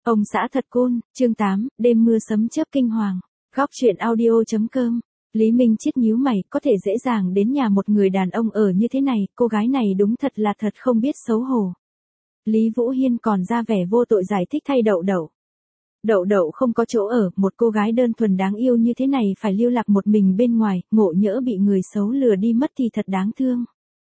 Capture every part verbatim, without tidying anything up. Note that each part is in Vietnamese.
Ông xã thật cool, chương tám, đêm mưa sấm chớp kinh hoàng. Góc truyện audio.com. Lý Minh Chiết nhíu mày, có thể dễ dàng đến nhà một người đàn ông ở như thế này, cô gái này đúng thật là thật không biết xấu hổ. Lý Vũ Hiên còn ra vẻ vô tội giải thích thay Đậu Đậu. Đậu Đậu không có chỗ ở, một cô gái đơn thuần đáng yêu như thế này phải lưu lạc một mình bên ngoài, ngộ nhỡ bị người xấu lừa đi mất thì thật đáng thương.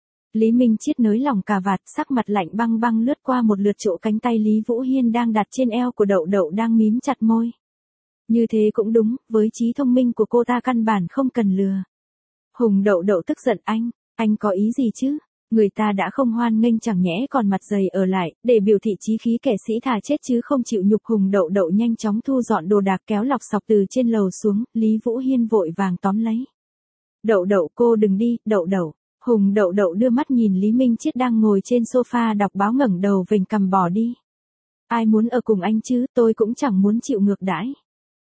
Lý Minh Chiết nới lỏng cà vạt, sắc mặt lạnh băng băng lướt qua một lượt chỗ cánh tay Lý Vũ Hiên đang đặt trên eo của Đậu Đậu đang mím chặt môi. Như thế cũng đúng, với trí thông minh của cô ta căn bản không cần lừa. Hùng Đậu Đậu tức giận anh, anh có ý gì chứ? Người ta đã không hoan nghênh chẳng nhẽ còn mặt dày ở lại, để biểu thị chí khí kẻ sĩ thà chết chứ không chịu nhục. Hùng Đậu Đậu nhanh chóng thu dọn đồ đạc kéo lọc sọc từ trên lầu xuống, Lý Vũ Hiên vội vàng tóm lấy. Đậu Đậu cô đừng đi, Đậu Đậu. Hùng Đậu Đậu đưa mắt nhìn Lý Minh Chiết đang ngồi trên sofa đọc báo ngẩng đầu vểnh cằm bỏ đi. Ai muốn ở cùng anh chứ, tôi cũng chẳng muốn chịu ngược đãi.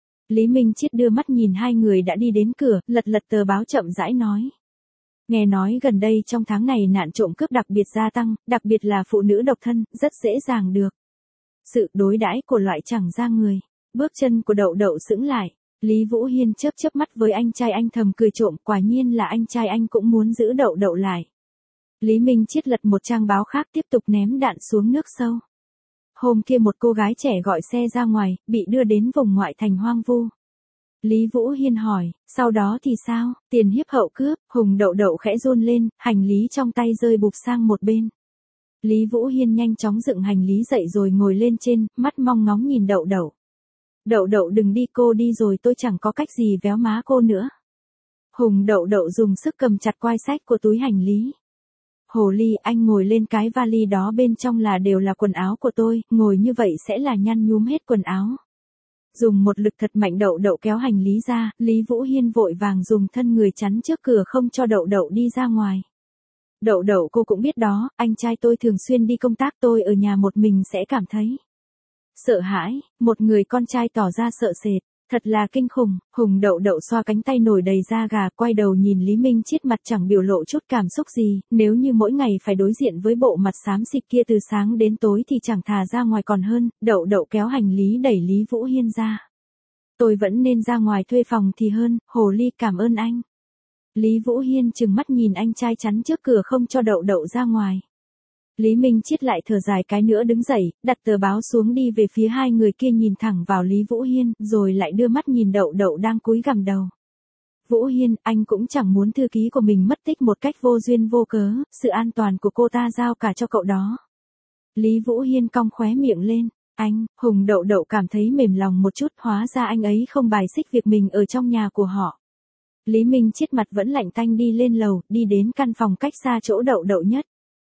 Lý Minh Chiết đưa mắt nhìn hai người đã đi đến cửa, lật lật tờ báo chậm rãi nói. Nghe nói gần đây trong tháng này nạn trộm cướp đặc biệt gia tăng, đặc biệt là phụ nữ độc thân, rất dễ dàng được sự đối đãi của loại chẳng ra người. Bước chân của Đậu Đậu sững lại. Lý Vũ Hiên chớp chớp mắt với anh trai anh thầm cười trộm, quả nhiên là anh trai anh cũng muốn giữ Đậu Đậu lại. Lý Minh Chiết lật một trang báo khác tiếp tục ném đạn xuống nước sâu. Hôm kia một cô gái trẻ gọi xe ra ngoài, bị đưa đến vùng ngoại thành hoang vu. Lý Vũ Hiên hỏi, sau đó thì sao? Tiền hiếp hậu cướp. Hùng Đậu Đậu khẽ run lên, hành lý trong tay rơi bụp sang một bên. Lý Vũ Hiên nhanh chóng dựng hành lý dậy rồi ngồi lên trên, mắt mong ngóng nhìn Đậu Đậu. Đậu Đậu đừng đi, cô đi rồi tôi chẳng có cách gì véo má cô nữa. Hùng Đậu Đậu dùng sức cầm chặt quai xách của túi hành lý. Hồ ly, anh ngồi lên cái vali đó, bên trong là đều là quần áo của tôi, ngồi như vậy sẽ là nhăn nhúm hết quần áo. Dùng một lực thật mạnh Đậu Đậu kéo hành lý ra, Lý Vũ Hiên vội vàng dùng thân người chắn trước cửa không cho Đậu Đậu đi ra ngoài. Đậu Đậu cô cũng biết đó, anh trai tôi thường xuyên đi công tác, tôi ở nhà một mình sẽ cảm thấy sợ hãi. Một người con trai tỏ ra sợ sệt, thật là kinh khủng. Hùng Đậu Đậu xoa cánh tay nổi đầy da gà, quay đầu nhìn Lý Minh Chiết, mặt chẳng biểu lộ chút cảm xúc gì, nếu như mỗi ngày phải đối diện với bộ mặt xám xịt kia từ sáng đến tối thì chẳng thà ra ngoài còn hơn. Đậu Đậu kéo hành lý đẩy Lý Vũ Hiên ra. Tôi vẫn nên ra ngoài thuê phòng thì hơn, hồ ly, cảm ơn anh. Lý Vũ Hiên trừng mắt nhìn anh trai chắn trước cửa không cho Đậu Đậu ra ngoài. Lý Minh Chiết lại thở dài cái nữa đứng dậy, đặt tờ báo xuống đi về phía hai người kia, nhìn thẳng vào Lý Vũ Hiên, rồi lại đưa mắt nhìn Đậu Đậu đang cúi gằm đầu. Vũ Hiên, anh cũng chẳng muốn thư ký của mình mất tích một cách vô duyên vô cớ, sự an toàn của cô ta giao cả cho cậu đó. Lý Vũ Hiên cong khóe miệng lên, anh. Hùng Đậu Đậu cảm thấy mềm lòng một chút, hóa ra anh ấy không bài xích việc mình ở trong nhà của họ. Lý Minh Chiết mặt vẫn lạnh tanh đi lên lầu, đi đến căn phòng cách xa chỗ Đậu Đậu nhất.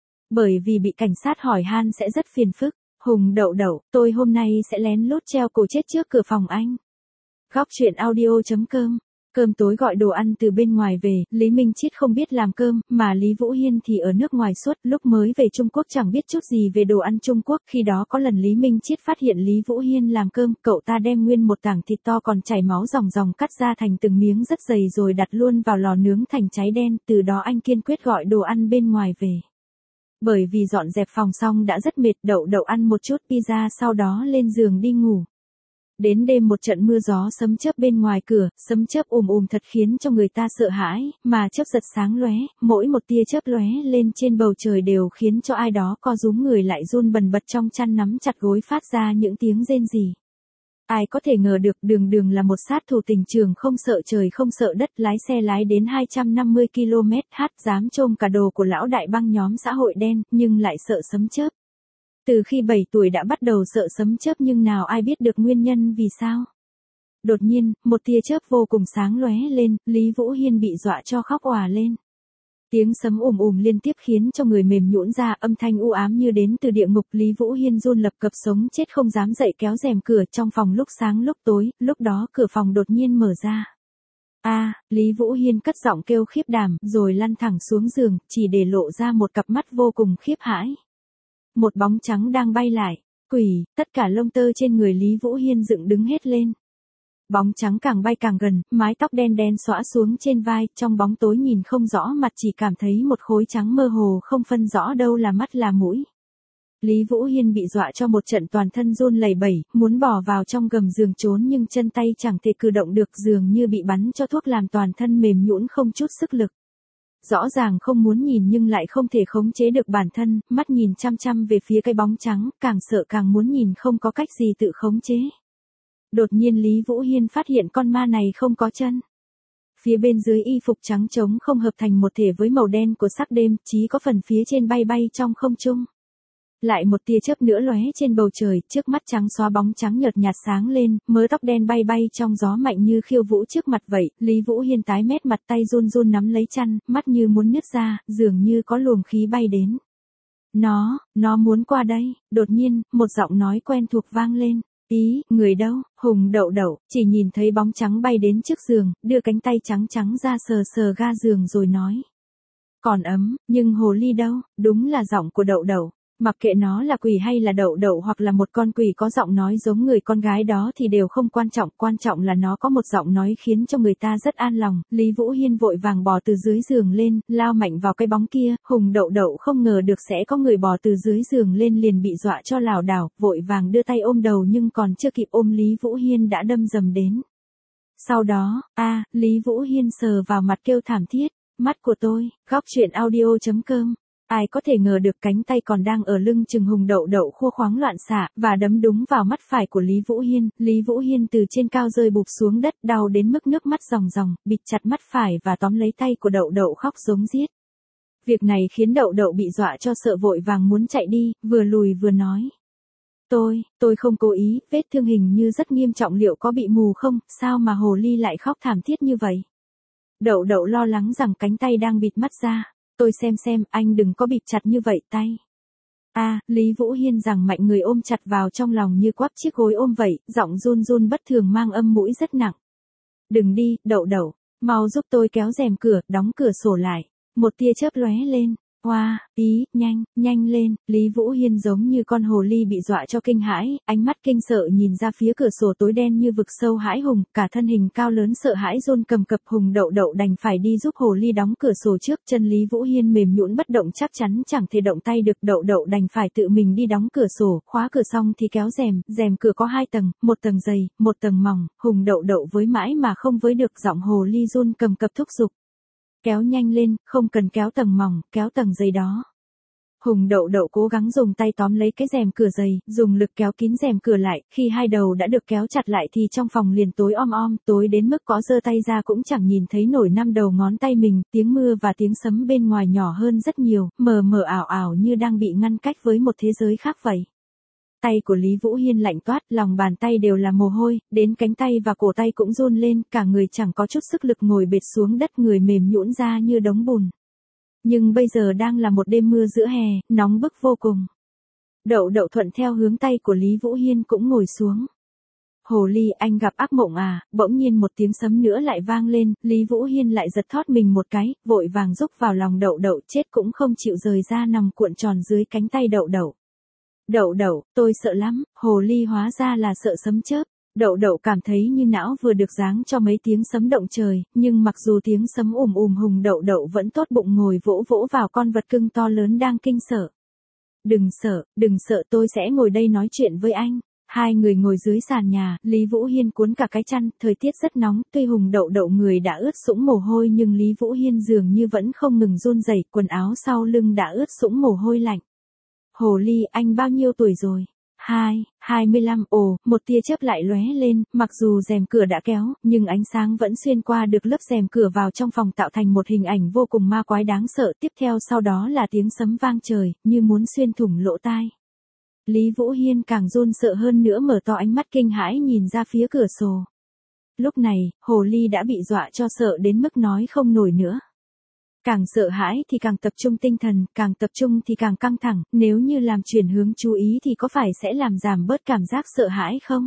Bởi vì bị cảnh sát hỏi han sẽ rất phiền phức. Hùng Đậu Đậu, tôi hôm nay sẽ lén lút treo cổ chết trước cửa phòng anh. Góc truyện audio.com. Cơm tối gọi đồ ăn từ bên ngoài về, Lý Minh Chiết không biết làm cơm, mà Lý Vũ Hiên thì ở nước ngoài suốt, lúc mới về Trung Quốc chẳng biết chút gì về đồ ăn Trung Quốc. Khi đó có lần Lý Minh Chiết phát hiện Lý Vũ Hiên làm cơm, cậu ta đem nguyên một tảng thịt to còn chảy máu ròng ròng cắt ra thành từng miếng rất dày rồi đặt luôn vào lò nướng thành cháy đen, từ đó anh kiên quyết gọi đồ ăn bên ngoài về. Bởi vì dọn dẹp phòng xong đã rất mệt, Đậu Đậu ăn một chút pizza sau đó lên giường đi ngủ. Đến đêm một trận mưa gió sấm chớp bên ngoài cửa, sấm chớp ùm ùm thật khiến cho người ta sợ hãi, mà chớp giật sáng lóe, mỗi một tia chớp lóe lên trên bầu trời đều khiến cho ai đó co rúm người lại run bần bật trong chăn nắm chặt gối phát ra những tiếng rên rỉ. Ai có thể ngờ được Đường Đường là một sát thủ tình trường không sợ trời không sợ đất, lái xe lái đến hai trăm năm mươi ki lô mét h, dám trôm cả đồ của lão đại băng nhóm xã hội đen, nhưng lại sợ sấm chớp. Từ khi bảy tuổi đã bắt đầu sợ sấm chớp, nhưng nào ai biết được nguyên nhân vì sao. Đột nhiên, một tia chớp vô cùng sáng lóe lên, Lý Vũ Hiên bị dọa cho khóc òa lên. Tiếng sấm ùm ùm liên tiếp khiến cho người mềm nhũn ra, âm thanh u ám như đến từ địa ngục. Lý Vũ Hiên run lập cập sống chết không dám dậy, kéo rèm cửa trong phòng lúc sáng lúc tối, lúc đó cửa phòng đột nhiên mở ra. A, à, Lý Vũ Hiên cất giọng kêu khiếp đảm, rồi lăn thẳng xuống giường, chỉ để lộ ra một cặp mắt vô cùng khiếp hãi. Một bóng trắng đang bay lại. Quỷ, tất cả lông tơ trên người Lý Vũ Hiên dựng đứng hết lên. Bóng trắng càng bay càng gần, mái tóc đen đen xõa xuống trên vai, trong bóng tối nhìn không rõ mặt, chỉ cảm thấy một khối trắng mơ hồ không phân rõ đâu là mắt là mũi. Lý Vũ Hiên bị dọa cho một trận toàn thân run lẩy bẩy, muốn bò vào trong gầm giường trốn nhưng chân tay chẳng thể cử động được, dường như bị bắn cho thuốc làm toàn thân mềm nhũn không chút sức lực. Rõ ràng không muốn nhìn nhưng lại không thể khống chế được bản thân, mắt nhìn chăm chăm về phía cái bóng trắng, càng sợ càng muốn nhìn không có cách gì tự khống chế. Đột nhiên Lý Vũ Hiên phát hiện con ma này không có chân. Phía bên dưới y phục trắng trống không hợp thành một thể với màu đen của sắc đêm, chỉ có phần phía trên bay bay trong không trung. Lại một tia chớp nữa lóe trên bầu trời, trước mắt trắng xóa bóng trắng nhợt nhạt sáng lên, mớ tóc đen bay bay trong gió mạnh như khiêu vũ trước mặt vậy. Lý Vũ Hiên tái mét mặt, tay run run nắm lấy chăn, mắt như muốn nứt ra, dường như có luồng khí bay đến. Nó, nó muốn qua đây. Đột nhiên, một giọng nói quen thuộc vang lên. Ý, người đâu? Hùng Đậu Đậu chỉ nhìn thấy bóng trắng bay đến trước giường, đưa cánh tay trắng trắng ra sờ sờ ga giường rồi nói. Còn ấm, nhưng hồ ly đâu? Đúng là giọng của Đậu Đậu. Mặc kệ nó là quỷ hay là Đậu Đậu hoặc là một con quỷ có giọng nói giống người con gái đó thì đều không quan trọng, quan trọng là nó có một giọng nói khiến cho người ta rất an lòng. Lý Vũ Hiên vội vàng bò từ dưới giường lên, lao mạnh vào cái bóng kia, Hùng Đậu Đậu không ngờ được sẽ có người bò từ dưới giường lên liền bị dọa cho lảo đảo, vội vàng đưa tay ôm đầu nhưng còn chưa kịp ôm Lý Vũ Hiên đã đâm dầm đến. Sau đó, a, Lý Vũ Hiên sờ vào mặt kêu thảm thiết, mắt của tôi, góc truyện audio chấm com. Ai có thể ngờ được cánh tay còn đang ở lưng chừng Hùng Đậu Đậu khua khoáng loạn xạ, và đấm đúng vào mắt phải của Lý Vũ Hiên. Lý Vũ Hiên từ trên cao rơi bụp xuống đất, đau đến mức nước mắt ròng ròng, bịt chặt mắt phải và tóm lấy tay của Đậu Đậu khóc giống giết. Việc này khiến Đậu Đậu bị dọa cho sợ vội vàng muốn chạy đi, vừa lùi vừa nói. Tôi, tôi không cố ý, vết thương hình như rất nghiêm trọng, liệu có bị mù không, sao mà hồ ly lại khóc thảm thiết như vậy? Đậu Đậu lo lắng rằng cánh tay đang bịt mắt ra. Tôi xem xem, anh đừng có bịt chặt như vậy tay. A, à, Lý Vũ Hiên giằng mạnh người ôm chặt vào trong lòng như quắp chiếc gối ôm vậy, giọng run run bất thường mang âm mũi rất nặng. Đừng đi, Đậu Đậu, mau giúp tôi kéo rèm cửa, đóng cửa sổ lại. Một tia chớp lóe lên. Hoa, wow, ý, nhanh, nhanh lên. Lý Vũ Hiên giống như con hồ ly bị dọa cho kinh hãi, ánh mắt kinh sợ nhìn ra phía cửa sổ tối đen như vực sâu hãi hùng, cả thân hình cao lớn sợ hãi run cầm cập. Hùng Đậu Đậu đành phải đi giúp hồ ly đóng cửa sổ trước, chân Lý Vũ Hiên mềm nhũn bất động chắc chắn chẳng thể động tay được. Đậu Đậu đành phải tự mình đi đóng cửa sổ, khóa cửa xong thì kéo rèm, rèm cửa có hai tầng, một tầng dày, một tầng mỏng. Hùng Đậu Đậu với mãi mà không với được, giọng hồ ly run cầm cập thúc giục. Kéo nhanh lên, không cần kéo tầng mỏng, kéo tầng dày đó. Hùng Đậu Đậu cố gắng dùng tay tóm lấy cái rèm cửa dày, dùng lực kéo kín rèm cửa lại, khi hai đầu đã được kéo chặt lại thì trong phòng liền tối om om, tối đến mức có giơ tay ra cũng chẳng nhìn thấy nổi năm đầu ngón tay mình, tiếng mưa và tiếng sấm bên ngoài nhỏ hơn rất nhiều, mờ mờ ảo ảo như đang bị ngăn cách với một thế giới khác vậy. Tay của Lý Vũ Hiên lạnh toát, lòng bàn tay đều là mồ hôi, đến cánh tay và cổ tay cũng run lên, cả người chẳng có chút sức lực, ngồi bệt xuống đất, người mềm nhũn ra như đống bùn. Nhưng bây giờ đang là một đêm mưa giữa hè, nóng bức vô cùng. Đậu Đậu thuận theo hướng tay của Lý Vũ Hiên cũng ngồi xuống. Hồ ly, anh gặp ác mộng à? Bỗng nhiên một tiếng sấm nữa lại vang lên, Lý Vũ Hiên lại giật thót mình một cái, vội vàng rúc vào lòng Đậu Đậu, chết cũng không chịu rời ra, nằm cuộn tròn dưới cánh tay Đậu Đậu. Đậu Đậu, tôi sợ lắm. Hồ ly hóa ra là sợ sấm chớp. Đậu Đậu cảm thấy như não vừa được giáng cho mấy tiếng sấm động trời, nhưng mặc dù tiếng sấm ùm ùm, Hùng Đậu Đậu vẫn tốt bụng ngồi vỗ vỗ vào con vật cưng to lớn đang kinh sợ. Đừng sợ, đừng sợ, tôi sẽ ngồi đây nói chuyện với anh. Hai người ngồi dưới sàn nhà, Lý Vũ Hiên cuốn cả cái chăn, thời tiết rất nóng, tuy Hùng Đậu Đậu người đã ướt sũng mồ hôi nhưng Lý Vũ Hiên dường như vẫn không ngừng run rẩy, quần áo sau lưng đã ướt sũng mồ hôi lạnh. Hồ ly, anh bao nhiêu tuổi rồi? Hai, hai mươi lăm. Ồ, một tia chớp lại lóe lên, mặc dù rèm cửa đã kéo, nhưng ánh sáng vẫn xuyên qua được lớp rèm cửa vào trong phòng, tạo thành một hình ảnh vô cùng ma quái đáng sợ. Tiếp theo sau đó là tiếng sấm vang trời, như muốn xuyên thủng lỗ tai. Lý Vũ Hiên càng run sợ hơn nữa, mở to ánh mắt kinh hãi nhìn ra phía cửa sổ. Lúc này, hồ ly đã bị dọa cho sợ đến mức nói không nổi nữa. Càng sợ hãi thì càng tập trung tinh thần, càng tập trung thì càng căng thẳng, nếu như làm chuyển hướng chú ý thì có phải sẽ làm giảm bớt cảm giác sợ hãi không?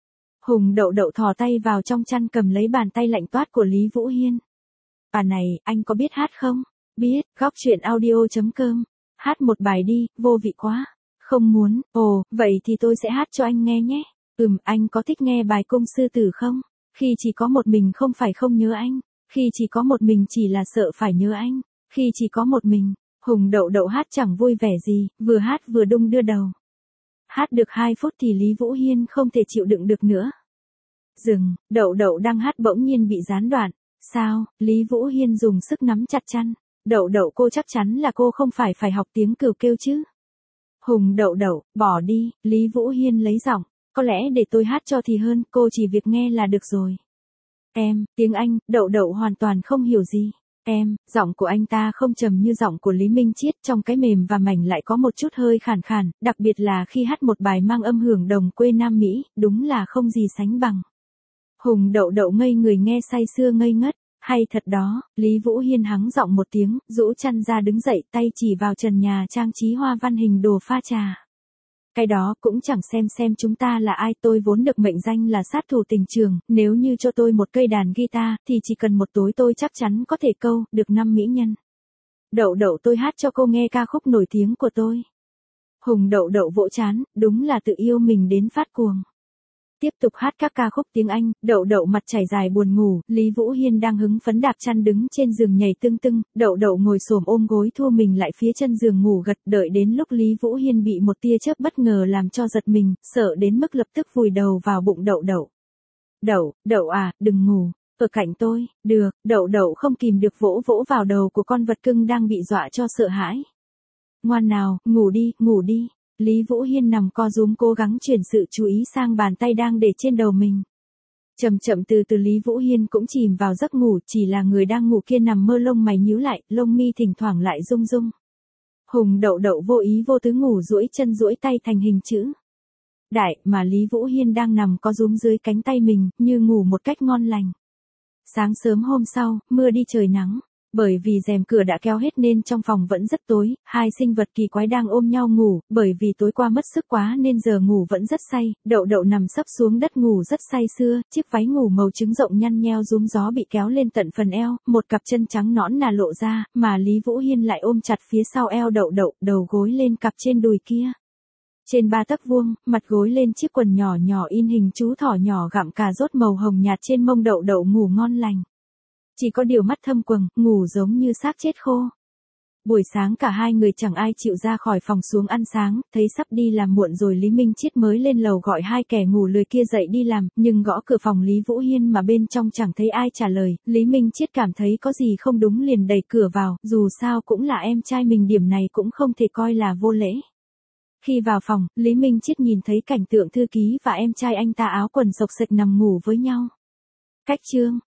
Hùng Đậu Đậu thò tay vào trong chăn cầm lấy bàn tay lạnh toát của Lý Vũ Hiên. À này, anh có biết hát không? Biết, góc truyện audio chấm com. Hát một bài đi, vô vị quá. Không muốn, ồ, vậy thì tôi sẽ hát cho anh nghe nhé. Ừm, anh có thích nghe bài Cung Sư Tử không? Khi chỉ có một mình không phải không nhớ anh. Khi chỉ có một mình chỉ là sợ phải nhớ anh. Khi chỉ có một mình. Hùng Đậu Đậu hát chẳng vui vẻ gì, vừa hát vừa đung đưa đầu. Hát được hai phút thì Lý Vũ Hiên không thể chịu đựng được nữa. Dừng, Đậu Đậu đang hát bỗng nhiên bị gián đoạn. Sao? Lý Vũ Hiên dùng sức nắm chặt chăn. Đậu Đậu cô chắc chắn là cô không phải phải học tiếng cừu kêu chứ. Hùng Đậu Đậu, bỏ đi, Lý Vũ Hiên lấy giọng. Có lẽ để tôi hát cho thì hơn, cô chỉ việc nghe là được rồi. Em, tiếng Anh, Đậu Đậu hoàn toàn không hiểu gì. Em, giọng của anh ta không trầm như giọng của Lý Minh Chiết, trong cái mềm và mảnh lại có một chút hơi khàn khàn, đặc biệt là khi hát một bài mang âm hưởng đồng quê Nam Mỹ, đúng là không gì sánh bằng. Hùng Đậu Đậu ngây người nghe say sưa ngây ngất. Hay thật đó, Lý Vũ Hiên hắng giọng một tiếng, rũ chăn ra đứng dậy, tay chỉ vào trần nhà trang trí hoa văn hình đồ pha trà. Cái đó cũng chẳng xem xem chúng ta là ai, tôi vốn được mệnh danh là sát thủ tình trường, nếu như cho tôi một cây đàn guitar, thì chỉ cần một tối tôi chắc chắn có thể câu được năm mỹ nhân. Đậu Đậu, tôi hát cho cô nghe ca khúc nổi tiếng của tôi. Hùng Đậu Đậu vỗ chán, đúng là tự yêu mình đến phát cuồng. Tiếp tục hát các ca khúc tiếng Anh, Đậu Đậu mặt chảy dài buồn ngủ, Lý Vũ Hiên đang hứng phấn đạp chăn đứng trên giường nhảy tưng tưng, Đậu Đậu ngồi xổm ôm gối thua mình lại phía chân giường ngủ gật, đợi đến lúc Lý Vũ Hiên bị một tia chớp bất ngờ làm cho giật mình, sợ đến mức lập tức vùi đầu vào bụng Đậu Đậu. Đậu, Đậu à, đừng ngủ, ở cạnh tôi, được, Đậu Đậu không kìm được vỗ vỗ vào đầu của con vật cưng đang bị dọa cho sợ hãi. Ngoan nào, ngủ đi, ngủ đi. Lý Vũ Hiên nằm co rúm cố gắng chuyển sự chú ý sang bàn tay đang để trên đầu mình. Chậm chậm từ từ Lý Vũ Hiên cũng chìm vào giấc ngủ, chỉ là người đang ngủ kia nằm mơ lông mày nhíu lại, lông mi thỉnh thoảng lại rung rung. Hùng Đậu Đậu vô ý vô tứ ngủ duỗi chân duỗi tay thành hình chữ đại, mà Lý Vũ Hiên đang nằm co rúm dưới cánh tay mình, như ngủ một cách ngon lành. Sáng sớm hôm sau, mưa đi trời nắng. Bởi vì rèm cửa đã kéo hết nên trong phòng vẫn rất tối, hai sinh vật kỳ quái đang ôm nhau ngủ, bởi vì tối qua mất sức quá nên giờ ngủ vẫn rất say, Đậu Đậu nằm sấp xuống đất ngủ rất say sưa, chiếc váy ngủ màu trứng rộng nhăn nheo rúm gió bị kéo lên tận phần eo, một cặp chân trắng nõn nà lộ ra, mà Lý Vũ Hiên lại ôm chặt phía sau eo Đậu Đậu, đầu gối lên cặp trên đùi kia. Trên ba tấc vuông, mặt gối lên chiếc quần nhỏ nhỏ in hình chú thỏ nhỏ gặm cà rốt màu hồng nhạt trên mông Đậu Đậu ngủ ngon lành. Chỉ có điều mắt thâm quầng, ngủ giống như xác chết khô. Buổi sáng cả hai người chẳng ai chịu ra khỏi phòng xuống ăn sáng, thấy sắp đi làm muộn rồi Lý Minh Chiết mới lên lầu gọi hai kẻ ngủ lười kia dậy đi làm, nhưng gõ cửa phòng Lý Vũ Hiên mà bên trong chẳng thấy ai trả lời, Lý Minh Chiết cảm thấy có gì không đúng liền đẩy cửa vào, dù sao cũng là em trai mình, điểm này cũng không thể coi là vô lễ. Khi vào phòng, Lý Minh Chiết nhìn thấy cảnh tượng thư ký và em trai anh ta áo quần xộc xệch nằm ngủ với nhau. Cách chương